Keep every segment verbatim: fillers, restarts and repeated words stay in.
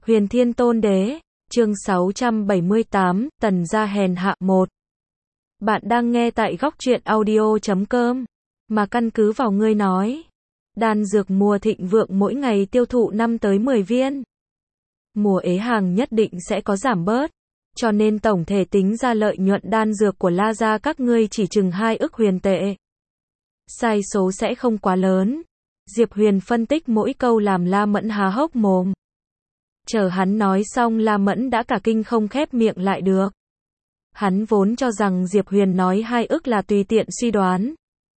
Huyền Thiên Tôn Đế, chương sáu trăm bảy mươi tám, Tần gia hèn hạ một. Bạn đang nghe tại góc truyện audio chấm com, mà căn cứ vào ngươi nói. Đan dược mùa thịnh vượng mỗi ngày tiêu thụ năm tới mười viên. Mùa ế hàng nhất định sẽ có giảm bớt, cho nên tổng thể tính ra lợi nhuận đan dược của La gia các ngươi chỉ chừng hai ức huyền tệ. Sai số sẽ không quá lớn. Diệp Huyền phân tích mỗi câu làm La Mẫn há hốc mồm. Chờ hắn nói xong La Mẫn đã cả kinh không khép miệng lại được. Hắn vốn cho rằng Diệp Huyền nói hai ức là tùy tiện suy đoán.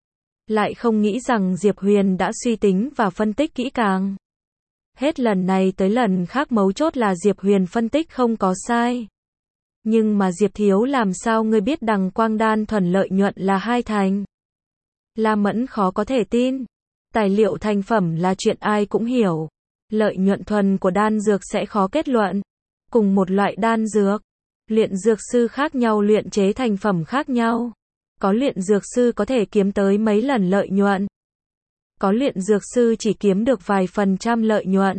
Lại không nghĩ rằng Diệp Huyền đã suy tính và phân tích kỹ càng. Hết lần này tới lần khác mấu chốt là Diệp Huyền phân tích không có sai. Nhưng mà Diệp Thiếu làm sao ngươi biết đằng quang đan thuần lợi nhuận là hai thành? La Mẫn khó có thể tin. Tài liệu thành phẩm là chuyện ai cũng hiểu. Lợi nhuận thuần của đan dược sẽ khó kết luận. Cùng một loại đan dược, luyện dược sư khác nhau luyện chế thành phẩm khác nhau. Có luyện dược sư có thể kiếm tới mấy lần lợi nhuận. Có luyện dược sư chỉ kiếm được vài phần trăm lợi nhuận.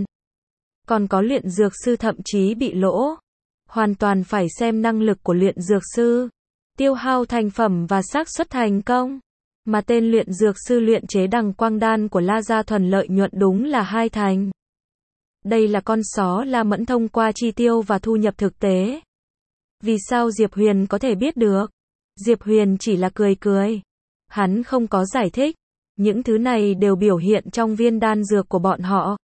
Còn có luyện dược sư thậm chí bị lỗ. Hoàn toàn phải xem năng lực của luyện dược sư, tiêu hao thành phẩm và xác suất thành công. Mà tên luyện dược sư luyện chế đằng quang đan của La gia thuần lợi nhuận đúng là hai thành. Đây là con số La Mẫn thông qua chi tiêu và thu nhập thực tế. Vì sao Diệp Huyền có thể biết được? Diệp Huyền chỉ là cười cười. Hắn không có giải thích. Những thứ này đều biểu hiện trong viên đan dược của bọn họ.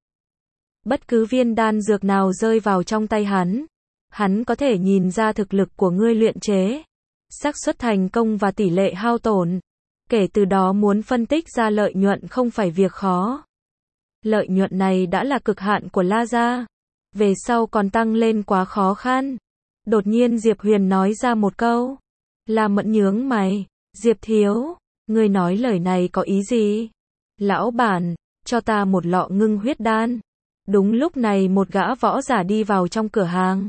Bất cứ viên đan dược nào rơi vào trong tay hắn, hắn có thể nhìn ra thực lực của ngươi luyện chế, xác suất thành công và tỷ lệ hao tổn. Kể từ đó muốn phân tích ra lợi nhuận không phải việc khó. Lợi nhuận này đã là cực hạn của La gia. Về sau còn tăng lên quá khó khăn. Đột nhiên Diệp Huyền nói ra một câu. La Mẫn nhướng mày. Diệp Thiếu, ngươi nói lời này có ý gì? Lão bản, cho ta một lọ ngưng huyết đan. Đúng lúc này một gã võ giả đi vào trong cửa hàng.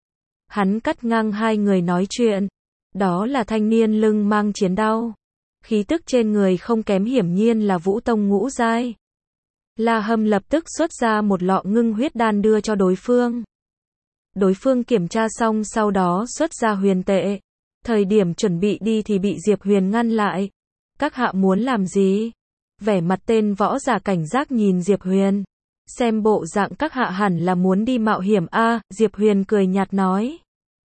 Hắn cắt ngang hai người nói chuyện. Đó là thanh niên lưng mang chiến đao. Khí tức trên người không kém hiển nhiên là Vũ Tông ngũ giai. La Hâm lập tức xuất ra một lọ ngưng huyết đan đưa cho đối phương. Đối phương kiểm tra xong sau đó xuất ra huyền tệ. Thời điểm chuẩn bị đi thì bị Diệp Huyền ngăn lại. Các hạ muốn làm gì? Vẻ mặt tên võ giả cảnh giác nhìn Diệp Huyền. Xem bộ dạng các hạ hẳn là muốn đi mạo hiểm a. À, Diệp Huyền cười nhạt nói.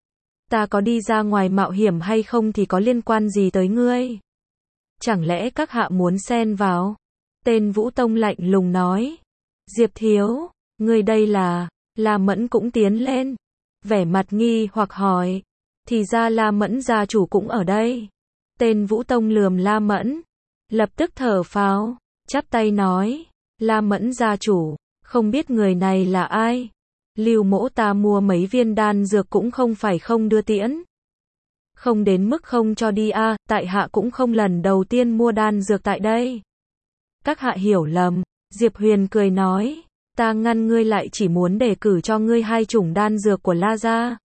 Ta có đi ra ngoài mạo hiểm hay không thì có liên quan gì tới ngươi? Chẳng lẽ các hạ muốn xen vào? Tên Vũ Tông lạnh lùng nói. Diệp Thiếu, ngươi đây là... La Mẫn cũng tiến lên. Vẻ mặt nghi hoặc hỏi. Thì ra La Mẫn gia chủ cũng ở đây. Tên Vũ Tông lườm La Mẫn. Lập tức thở phào, chắp tay nói. La Mẫn gia chủ, không biết người này là ai? Lưu mỗ ta mua mấy viên đan dược cũng không phải không đưa tiễn. Không đến mức không cho đi a, à, tại hạ cũng không lần đầu tiên mua đan dược tại đây. Các hạ hiểu lầm. Diệp Huyền cười nói. Ta ngăn ngươi lại chỉ muốn đề cử cho ngươi hai chủng đan dược của La gia.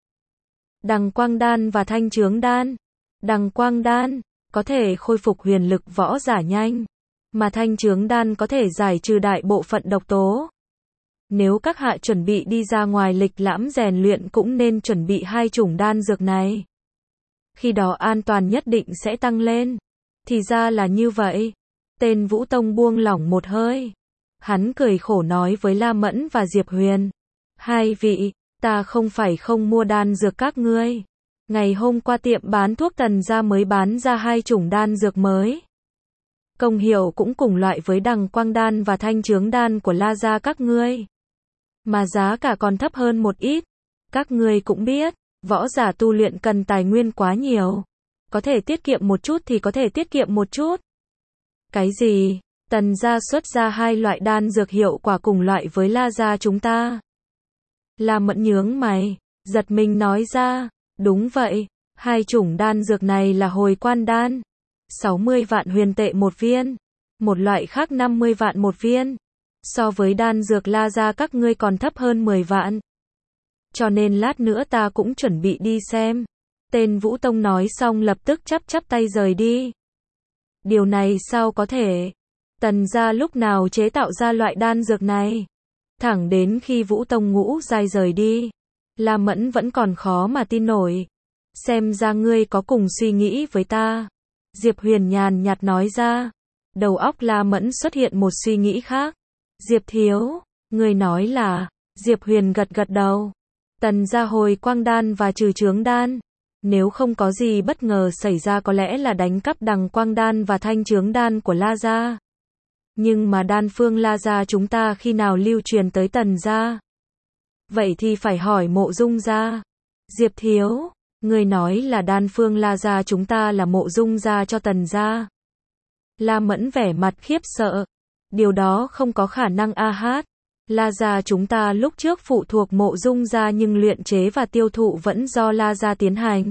Đằng quang đan và thanh chướng đan. Đằng quang đan có thể khôi phục huyền lực võ giả nhanh, mà thanh chướng đan có thể giải trừ đại bộ phận độc tố. Nếu các hạ chuẩn bị đi ra ngoài lịch lãm rèn luyện cũng nên chuẩn bị hai chủng đan dược này. Khi đó an toàn nhất định sẽ tăng lên. Thì ra là như vậy. Tên Vũ Tông buông lỏng một hơi. Hắn cười khổ nói với La Mẫn và Diệp Huyền. Hai vị, ta không phải không mua đan dược các ngươi. Ngày hôm qua tiệm bán thuốc Tần gia mới bán ra hai chủng đan dược mới. Công hiệu cũng cùng loại với đằng quang đan và thanh chướng đan của La gia các ngươi. Mà giá cả còn thấp hơn một ít. Các ngươi cũng biết, võ giả tu luyện cần tài nguyên quá nhiều. Có thể tiết kiệm một chút thì có thể tiết kiệm một chút. Cái gì? Tần gia xuất ra hai loại đan dược hiệu quả cùng loại với La gia chúng ta. La Mẫn nhướng mày, giật mình nói ra. Đúng vậy, hai chủng đan dược này là hồi quan đan. sáu mươi vạn huyền tệ một viên. Một loại khác năm mươi vạn một viên. So với đan dược La gia các ngươi còn thấp hơn mười vạn. Cho nên lát nữa ta cũng chuẩn bị đi xem. Tên Vũ Tông nói xong lập tức chắp chắp tay rời đi. Điều này sao có thể? Tần gia lúc nào chế tạo ra loại đan dược này? Thẳng đến khi Vũ Tông Ngũ Giai rời đi, La Mẫn vẫn còn khó mà tin nổi. Xem ra ngươi có cùng suy nghĩ với ta. Diệp Huyền nhàn nhạt nói ra. Đầu óc La Mẫn xuất hiện một suy nghĩ khác. Diệp thiếu, ngươi nói là, Diệp Huyền gật gật đầu. Tần gia hồi quang đan và trừ chướng đan. Nếu không có gì bất ngờ xảy ra có lẽ là đánh cắp đằng quang đan và thanh chướng đan của La gia. Nhưng mà đan phương La gia chúng ta khi nào lưu truyền tới Tần gia? Vậy thì phải hỏi Mộ Dung gia. Diệp thiếu, người nói là đan phương La gia chúng ta là Mộ Dung gia cho Tần gia. La Mẫn vẻ mặt khiếp sợ. Điều đó không có khả năng a hát. La gia chúng ta lúc trước phụ thuộc Mộ Dung gia nhưng luyện chế và tiêu thụ vẫn do La gia tiến hành.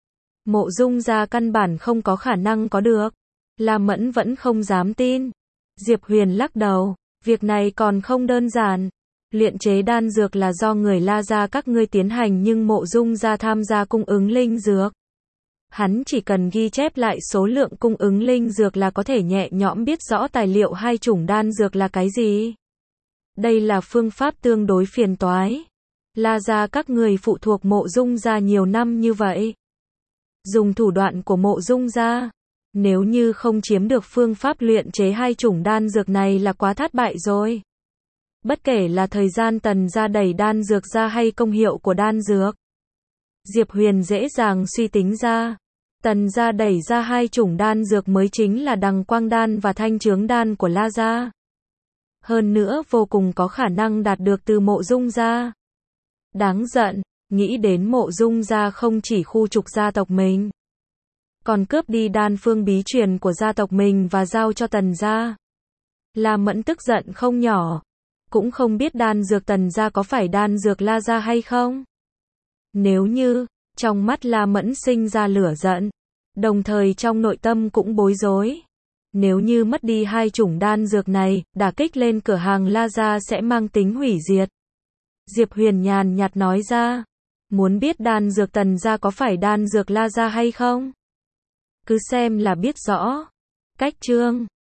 Mộ Dung gia căn bản không có khả năng có được. La Mẫn vẫn không dám tin. Diệp Huyền lắc đầu, việc này còn không đơn giản. Luyện chế đan dược là do người La gia các ngươi tiến hành nhưng Mộ Dung gia tham gia cung ứng linh dược. Hắn chỉ cần ghi chép lại số lượng cung ứng linh dược là có thể nhẹ nhõm biết rõ tài liệu hai chủng đan dược là cái gì. Đây là phương pháp tương đối phiền toái. La gia các người phụ thuộc Mộ Dung gia nhiều năm như vậy. Dùng thủ đoạn của Mộ Dung gia, nếu như không chiếm được phương pháp luyện chế hai chủng đan dược này là quá thất bại rồi. Bất kể là thời gian Tần gia đẩy đan dược ra hay công hiệu của đan dược. Diệp Huyền dễ dàng suy tính ra. Tần gia đẩy ra hai chủng đan dược mới chính là đằng quang đan và thanh chướng đan của La gia. Hơn nữa vô cùng có khả năng đạt được từ Mộ Dung gia. Đáng giận, nghĩ đến Mộ Dung gia không chỉ khu trục gia tộc mình, còn cướp đi đan phương bí truyền của gia tộc mình và giao cho Tần gia. La Mẫn tức giận không nhỏ. Cũng không biết đan dược Tần gia có phải đan dược La gia hay không. Nếu như, trong mắt La Mẫn sinh ra lửa giận, đồng thời trong nội tâm cũng bối rối. Nếu như mất đi hai chủng đan dược này, đả kích lên cửa hàng La gia sẽ mang tính hủy diệt. Diệp Huyền nhàn nhạt nói ra, muốn biết đan dược Tần gia có phải đan dược La gia hay không? Cứ xem là biết rõ. Cách chương